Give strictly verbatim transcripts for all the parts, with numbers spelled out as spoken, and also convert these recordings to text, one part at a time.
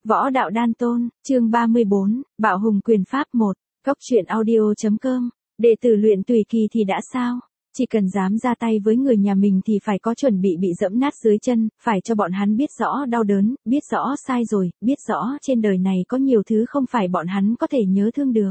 Võ đạo đan tôn, chương ba mươi bốn, Bạo hùng quyền pháp một, Cốc truyện audio.com, đệ tử luyện tùy kỳ thì đã sao? Chỉ cần dám ra tay với người nhà mình thì phải có chuẩn bị bị dẫm nát dưới chân, phải cho bọn hắn biết rõ đau đớn, biết rõ sai rồi, biết rõ trên đời này có nhiều thứ không phải bọn hắn có thể nhớ thương được.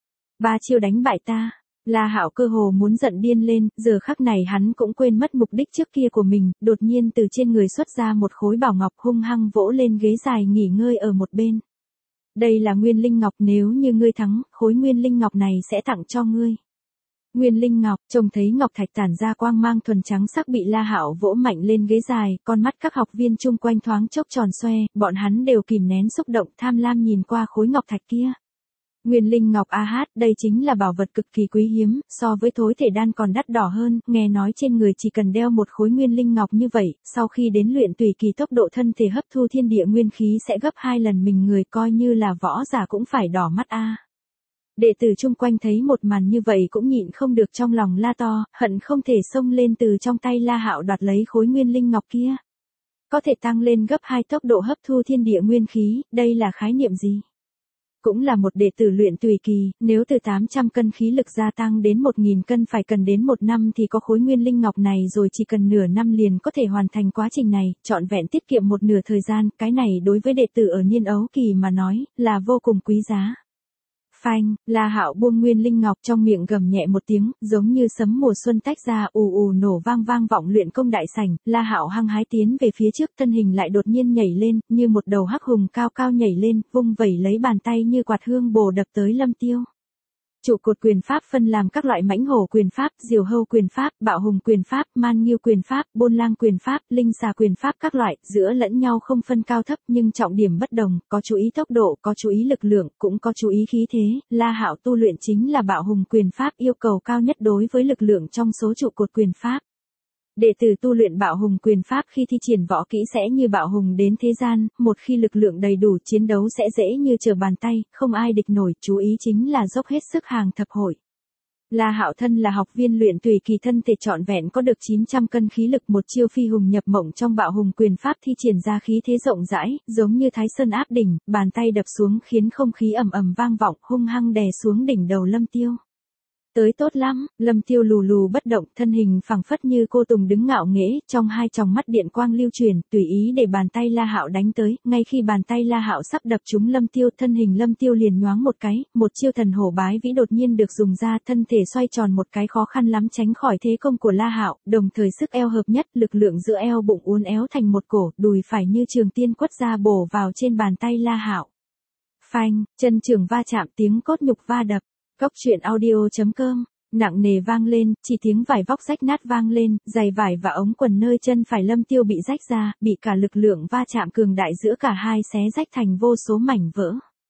Ba chiêu đánh bại ta. La Hạo cơ hồ muốn giận điên lên, giờ khắc này hắn cũng quên mất mục đích trước kia của mình, đột nhiên từ trên người xuất ra một khối bảo ngọc hung hăng vỗ lên ghế dài nghỉ ngơi ở một bên. Đây là nguyên linh ngọc, nếu như ngươi thắng, khối nguyên linh ngọc này sẽ tặng cho ngươi. Nguyên linh ngọc, trông thấy ngọc thạch tản ra quang mang thuần trắng sắc bị La Hạo vỗ mạnh lên ghế dài, con mắt các học viên chung quanh thoáng chốc tròn xoe, bọn hắn đều kìm nén xúc động tham lam nhìn qua khối ngọc thạch kia. Nguyên linh ngọc a hát, đây chính là bảo vật cực kỳ quý hiếm, so với thối thể đan còn đắt đỏ hơn, nghe nói trên người chỉ cần đeo một khối nguyên linh ngọc như vậy, sau khi đến luyện tùy kỳ tốc độ thân thể hấp thu thiên địa nguyên khí sẽ gấp hai lần mình người, coi như là võ giả cũng phải đỏ mắt a. Đệ tử chung quanh thấy một màn như vậy cũng nhịn không được trong lòng la to, hận không thể xông lên từ trong tay La Hạo đoạt lấy khối nguyên linh ngọc kia. Có thể tăng lên gấp hai tốc độ hấp thu thiên địa nguyên khí, đây là khái niệm gì? Cũng là một đệ tử luyện tùy kỳ, nếu từ tám trăm cân khí lực gia tăng đến một nghìn cân phải cần đến một năm thì có khối nguyên linh ngọc này rồi, chỉ cần nửa năm liền có thể hoàn thành quá trình này, trọn vẹn tiết kiệm một nửa thời gian, cái này đối với đệ tử ở niên ấu kỳ mà nói, là vô cùng quý giá. Phanh, La Hạo buông nguyên linh ngọc, trong miệng gầm nhẹ một tiếng, giống như sấm mùa xuân tách ra, ù ù nổ vang vang vọng luyện công đại sảnh, La Hạo hăng hái tiến về phía trước, thân hình lại đột nhiên nhảy lên, như một đầu hắc hùng cao cao nhảy lên, vung vẩy lấy bàn tay như quạt hương bồ đập tới Lâm Tiêu. Trụ cột quyền pháp phân làm các loại mãnh hổ quyền pháp, diều hâu quyền pháp, bạo hùng quyền pháp, man nghiêu quyền pháp, bôn lang quyền pháp, linh xà quyền pháp các loại, giữa lẫn nhau không phân cao thấp nhưng trọng điểm bất đồng, có chú ý tốc độ, có chú ý lực lượng, cũng có chú ý khí thế. La Hạo tu luyện chính là bạo hùng quyền pháp, yêu cầu cao nhất đối với lực lượng trong số trụ cột quyền pháp. Đệ tử tu luyện bạo hùng quyền pháp khi thi triển võ kỹ sẽ như bạo hùng đến thế gian, một khi lực lượng đầy đủ chiến đấu sẽ dễ như trở bàn tay, không ai địch nổi, chú ý chính là dốc hết sức hàng thập hội. La Hạo thân là học viên luyện tùy kỳ, thân thể trọn vẹn có được chín trăm cân khí lực, một chiêu phi hùng nhập mộng trong bạo hùng quyền pháp thi triển ra khí thế rộng rãi, giống như Thái Sơn áp đỉnh, bàn tay đập xuống khiến không khí ầm ầm vang vọng, hung hăng đè xuống đỉnh đầu Lâm Tiêu. Tới tốt lắm, Lâm Tiêu lù lù bất động, thân hình phẳng phất như cô tùng đứng ngạo nghễ, trong hai tròng mắt điện quang lưu truyền, tùy ý để bàn tay La Hạo đánh tới, ngay khi bàn tay La Hạo sắp đập trúng Lâm Tiêu, thân hình Lâm Tiêu liền nhoáng một cái, một chiêu thần hổ bái vĩ đột nhiên được dùng ra, thân thể xoay tròn một cái khó khăn lắm tránh khỏi thế công của La Hạo, đồng thời sức eo hợp nhất, lực lượng giữa eo bụng uốn éo thành một cổ, đùi phải như trường tiên quất ra bổ vào trên bàn tay La Hạo. Phanh, chân trường va chạm, tiếng cốt nhục va đập. Cốc truyện audio.com, nặng nề vang lên, chỉ tiếng vải vóc rách nát vang lên, giày vải và ống quần nơi chân phải Lâm Tiêu bị rách ra, bị cả lực lượng va chạm cường đại giữa cả hai xé rách thành vô số mảnh vỡ.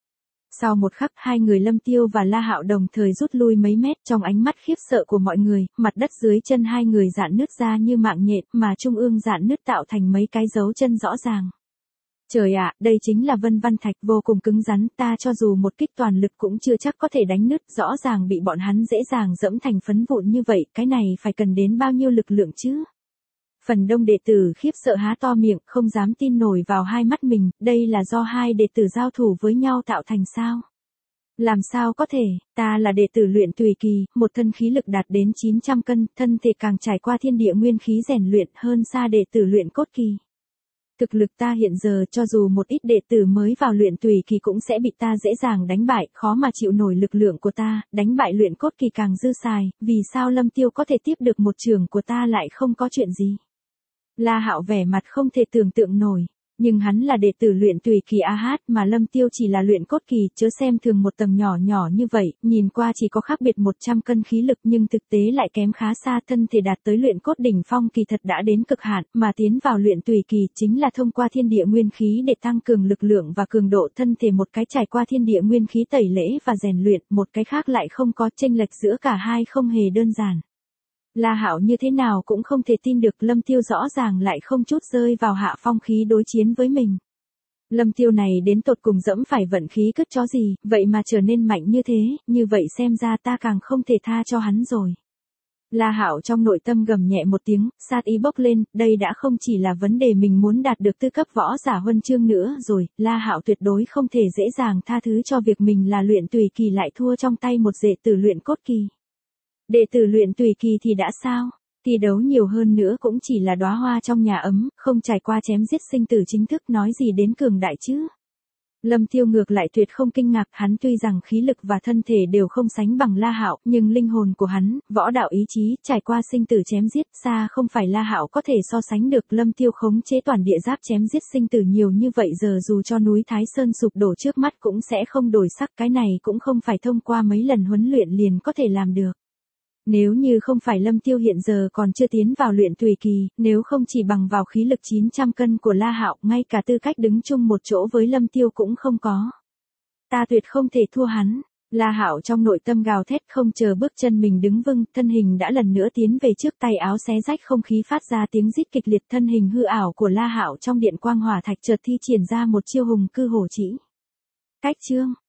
Sau một khắc, hai người Lâm Tiêu và La Hạo đồng thời rút lui mấy mét, trong ánh mắt khiếp sợ của mọi người, mặt đất dưới chân hai người rạn nứt ra như mạng nhện, mà trung ương rạn nứt tạo thành mấy cái dấu chân rõ ràng. Trời ạ, đây chính là vân văn thạch, vô cùng cứng rắn, ta cho dù một kích toàn lực cũng chưa chắc có thể đánh nứt, rõ ràng bị bọn hắn dễ dàng dẫm thành phấn vụn như vậy, cái này phải cần đến bao nhiêu lực lượng chứ? Phần đông đệ tử khiếp sợ há to miệng, không dám tin nổi vào hai mắt mình, đây là do hai đệ tử giao thủ với nhau tạo thành sao? Làm sao có thể, ta là đệ tử luyện tùy kỳ, một thân khí lực đạt đến chín trăm cân, thân thể càng trải qua thiên địa nguyên khí rèn luyện hơn xa đệ tử luyện cốt kỳ. Thực lực ta hiện giờ cho dù một ít đệ tử mới vào luyện tùy kỳ cũng sẽ bị ta dễ dàng đánh bại, khó mà chịu nổi lực lượng của ta, đánh bại luyện cốt kỳ càng dư xài, vì sao Lâm Tiêu có thể tiếp được một trường của ta lại không có chuyện gì? La Hạo vẻ mặt không thể tưởng tượng nổi, nhưng hắn là đệ tử luyện tùy kỳ a hát mà Lâm Tiêu chỉ là luyện cốt kỳ, chớ xem thường một tầng nhỏ nhỏ như vậy, nhìn qua chỉ có khác biệt một trăm cân khí lực nhưng thực tế lại kém khá xa, thân thể đạt tới luyện cốt đỉnh phong kỳ thật đã đến cực hạn, mà tiến vào luyện tùy kỳ chính là thông qua thiên địa nguyên khí để tăng cường lực lượng và cường độ thân thể, một cái trải qua thiên địa nguyên khí tẩy lễ và rèn luyện, một cái khác lại không có, chênh lệch giữa cả hai không hề đơn giản. La Hạo như thế nào cũng không thể tin được Lâm Tiêu rõ ràng lại không chút rơi vào hạ phong khí đối chiến với mình. Lâm Tiêu này đến tột cùng dẫm phải vận khí cứt chó gì, vậy mà trở nên mạnh như thế, như vậy xem ra ta càng không thể tha cho hắn rồi. La Hạo trong nội tâm gầm nhẹ một tiếng, sát ý bốc lên, đây đã không chỉ là vấn đề mình muốn đạt được tư cấp võ giả huân chương nữa rồi, La Hạo tuyệt đối không thể dễ dàng tha thứ cho việc mình là luyện tùy kỳ lại thua trong tay một đệ tử luyện cốt kỳ. Đệ tử luyện tùy kỳ thì đã sao? Thi đấu nhiều hơn nữa cũng chỉ là đóa hoa trong nhà ấm, không trải qua chém giết sinh tử chính thức nói gì đến cường đại chứ. Lâm Tiêu ngược lại tuyệt không kinh ngạc, hắn tuy rằng khí lực và thân thể đều không sánh bằng La Hạo, nhưng linh hồn của hắn, võ đạo ý chí, trải qua sinh tử chém giết, xa không phải La Hạo có thể so sánh được. Lâm Tiêu khống chế toàn địa giáp chém giết sinh tử nhiều như vậy giờ dù cho núi Thái Sơn sụp đổ trước mắt cũng sẽ không đổi sắc, cái này cũng không phải thông qua mấy lần huấn luyện liền có thể làm được. Nếu như không phải Lâm Tiêu hiện giờ còn chưa tiến vào luyện tùy kỳ, nếu không chỉ bằng vào khí lực chín trăm cân của La Hạo, ngay cả tư cách đứng chung một chỗ với Lâm Tiêu cũng không có. Ta tuyệt không thể thua hắn. La Hạo trong nội tâm gào thét, không chờ bước chân mình đứng vững, thân hình đã lần nữa tiến về trước, tay áo xé rách không khí phát ra tiếng rít kịch liệt, thân hình hư ảo của La Hạo trong điện quang hỏa thạch chợt thi triển ra một chiêu hùng cư hổ chỉ. Cách chương